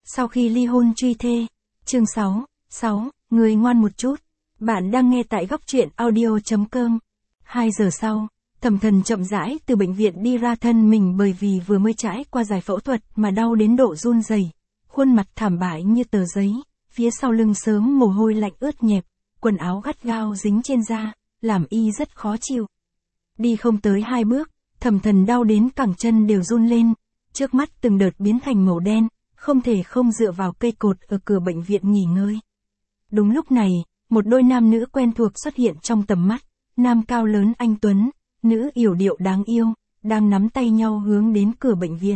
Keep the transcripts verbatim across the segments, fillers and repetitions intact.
Sau khi ly hôn truy thê. Chương sáu. sáu. Người ngoan một chút. Bạn đang nghe tại góc truyện audio.com. Hai giờ sau, Thẩm Thần chậm rãi từ bệnh viện đi ra, thân mình bởi vì vừa mới trải qua giải phẫu thuật mà đau đến độ run rẩy, khuôn mặt thảm bại như tờ giấy, phía sau lưng sớm mồ hôi lạnh ướt nhẹp, quần áo gắt gao dính trên da, làm y rất khó chịu. Đi không tới hai bước, Thẩm Thần đau đến cẳng chân đều run lên, trước mắt từng đợt biến thành màu đen, không thể không dựa vào cây cột ở cửa bệnh viện nghỉ ngơi. Đúng lúc này, một đôi nam nữ quen thuộc xuất hiện trong tầm mắt, nam cao lớn anh tuấn, nữ yểu điệu đáng yêu, đang nắm tay nhau hướng đến cửa bệnh viện.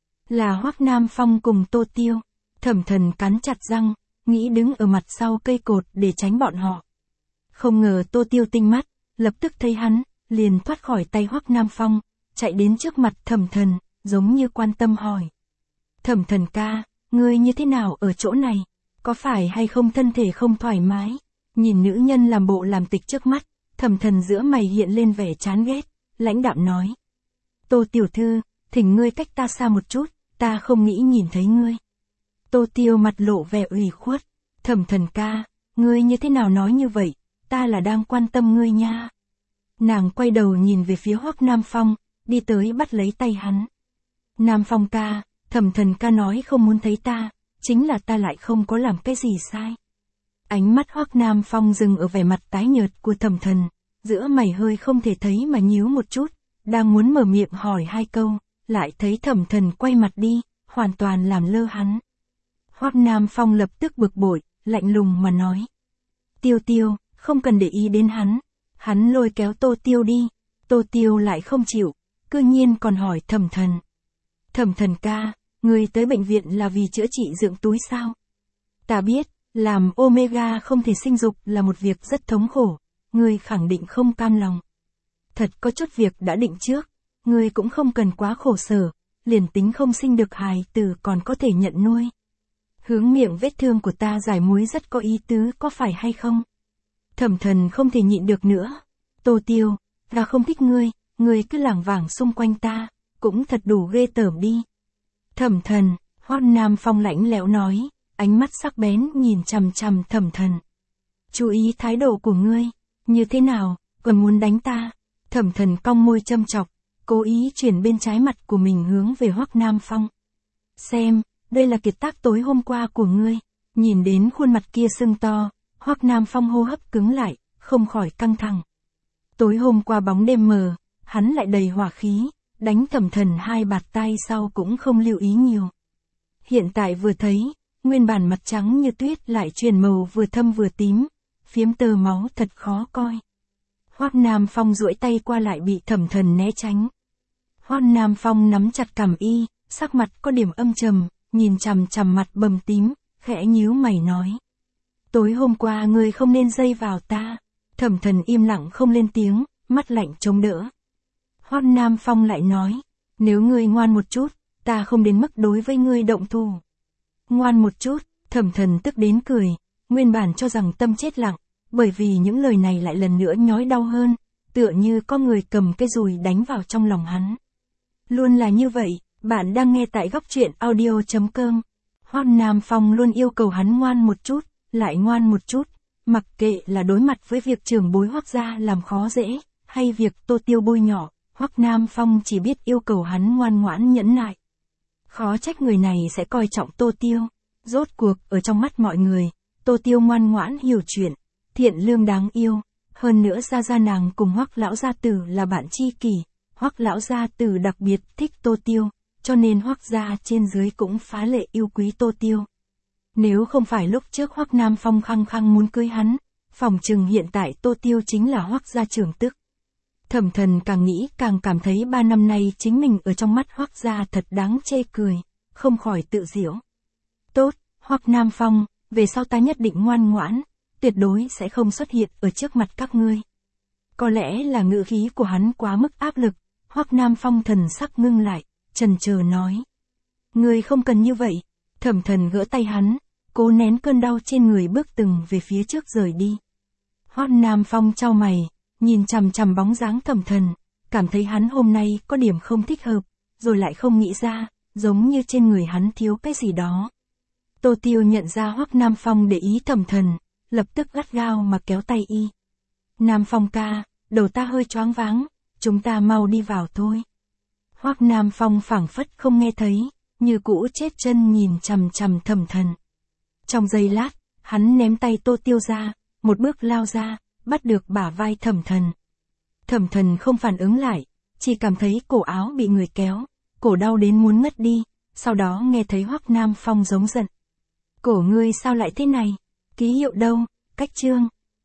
Là Hoắc Nam Phong cùng Tô Tiêu. Thẩm Thần cắn chặt răng, nghĩ đứng ở mặt sau cây cột để tránh bọn họ. Không ngờ Tô Tiêu tinh mắt, lập tức thấy hắn, liền thoát khỏi tay Hoắc Nam Phong, chạy đến trước mặt Thẩm Thần, giống như quan tâm hỏi. Thẩm Thần ca, ngươi như thế nào ở chỗ này? Có phải hay không thân thể không thoải mái? Nhìn nữ nhân làm bộ làm tịch trước mắt, Thẩm Thần giữa mày hiện lên vẻ chán ghét, lãnh đạm nói. Tô tiểu thư, thỉnh ngươi cách ta xa một chút, ta không nghĩ nhìn thấy ngươi. Tô Tiêu mặt lộ vẻ ủy khuất. Thẩm Thần ca, ngươi như thế nào nói như vậy, ta là đang quan tâm ngươi nha. Nàng quay đầu nhìn về phía Hoắc Nam Phong, đi tới bắt lấy tay hắn. Nam Phong ca, Thẩm Thần ca nói không muốn thấy ta, chính là ta lại không có làm cái gì sai. Ánh mắt Hoắc Nam Phong dừng ở vẻ mặt tái nhợt của Thẩm Thần, giữa mày hơi không thể thấy mà nhíu một chút, đang muốn mở miệng hỏi hai câu, lại thấy Thẩm Thần quay mặt đi, hoàn toàn làm lơ hắn. Hoắc Nam Phong lập tức bực bội, lạnh lùng mà nói. Tiêu Tiêu, không cần để ý đến hắn. Hắn lôi kéo Tô Tiêu đi, Tô Tiêu lại không chịu, cư nhiên còn hỏi Thẩm Thần. Thẩm Thần ca, người tới bệnh viện là vì chữa trị dưỡng túi sao? Ta biết, làm Omega không thể sinh dục là một việc rất thống khổ, ngươi khẳng định không cam lòng. Thật có chút việc đã định trước, ngươi cũng không cần quá khổ sở, liền tính không sinh được hài tử còn có thể nhận nuôi. Hướng miệng vết thương của ta giải muối rất có ý tứ, có phải hay không? Thẩm Thần không thể nhịn được nữa. Tô Tiêu, ta không thích ngươi, ngươi cứ lảng vảng xung quanh ta, cũng thật đủ ghê tởm đi. Thẩm Thần, Hoắc Nam Phong lạnh lẽo nói, ánh mắt sắc bén nhìn chằm chằm Thẩm Thần. Chú ý thái độ của ngươi, như thế nào, còn muốn đánh ta? Thẩm Thần cong môi châm chọc, cố ý chuyển bên trái mặt của mình hướng về Hoắc Nam Phong. Xem, đây là kiệt tác tối hôm qua của ngươi. Nhìn đến khuôn mặt kia sưng to, Hoắc Nam Phong hô hấp cứng lại, không khỏi căng thẳng. Tối hôm qua bóng đêm mờ, hắn lại đầy hỏa khí, đánh Thẩm Thần hai bạt tay sau cũng không lưu ý nhiều. Hiện tại vừa thấy, nguyên bản mặt trắng như tuyết lại chuyển màu vừa thâm vừa tím, phiếm tơ máu thật khó coi. Hoắc Nam Phong duỗi tay qua lại bị Thẩm Thần né tránh. Hoắc Nam Phong nắm chặt cằm y, sắc mặt có điểm âm trầm, nhìn chằm chằm mặt bầm tím, khẽ nhíu mày nói. Tối hôm qua ngươi không nên dây vào ta. Thẩm Thần im lặng không lên tiếng, mắt lạnh chống đỡ. Hoắc Nam Phong lại nói, nếu ngươi ngoan một chút, ta không đến mức đối với ngươi động thủ. Ngoan một chút, Thẩm Thần tức đến cười, nguyên bản cho rằng tâm chết lặng, bởi vì những lời này lại lần nữa nhói đau hơn, tựa như có người cầm cái dùi đánh vào trong lòng hắn. Luôn là như vậy, bạn đang nghe tại góc truyện audio.com. Hoắc Nam Phong luôn yêu cầu hắn ngoan một chút, lại ngoan một chút, mặc kệ là đối mặt với việc trưởng bối Hoắc gia làm khó dễ, hay việc Tô Tiêu bôi nhỏ, Hoắc Nam Phong chỉ biết yêu cầu hắn ngoan ngoãn nhẫn nại. Khó trách người này sẽ coi trọng Tô Tiêu. Rốt cuộc, ở trong mắt mọi người, Tô Tiêu ngoan ngoãn hiểu chuyện, thiện lương đáng yêu. Hơn nữa gia gia nàng cùng Hoắc lão gia tử là bạn tri kỷ, Hoắc lão gia tử đặc biệt thích Tô Tiêu, cho nên Hoắc gia trên dưới cũng phá lệ yêu quý Tô Tiêu. Nếu không phải lúc trước Hoắc Nam Phong khăng khăng muốn cưới hắn, phỏng chừng hiện tại Tô Tiêu chính là Hoắc gia trưởng tức. Thẩm Thần càng nghĩ càng cảm thấy ba năm nay chính mình ở trong mắt Hoắc gia thật đáng chê cười, không khỏi tự giễu. Tốt, Hoắc Nam Phong, về sau ta nhất định ngoan ngoãn, tuyệt đối sẽ không xuất hiện ở trước mặt các ngươi. Có lẽ là ngữ khí của hắn quá mức áp lực, Hoắc Nam Phong thần sắc ngưng lại, chần chờ nói. Ngươi không cần như vậy. Thẩm Thần gỡ tay hắn, cố nén cơn đau trên người bước từng về phía trước rời đi. Hoắc Nam Phong chau mày, nhìn chằm chằm bóng dáng Thẩm Thần, cảm thấy hắn hôm nay có điểm không thích hợp, rồi lại không nghĩ ra, giống như trên người hắn thiếu cái gì đó. Tô Tiêu nhận ra Hoắc Nam Phong để ý Thẩm Thần, lập tức gắt gao mà kéo tay y. Nam Phong ca, đầu ta hơi choáng váng, chúng ta mau đi vào thôi. Hoắc Nam Phong phảng phất không nghe thấy, như cũ chết chân nhìn chằm chằm Thẩm Thần. Trong giây lát, hắn ném tay Tô Tiêu ra, một bước lao ra, bắt được bả vai Thẩm Thần. Thẩm Thần không phản ứng lại, chỉ cảm thấy cổ áo bị người kéo, cổ đau đến muốn ngất đi, sau đó nghe thấy Hoắc Nam Phong giống giận. Cổ ngươi sao lại thế này? Ký hiệu đâu? Cách chương.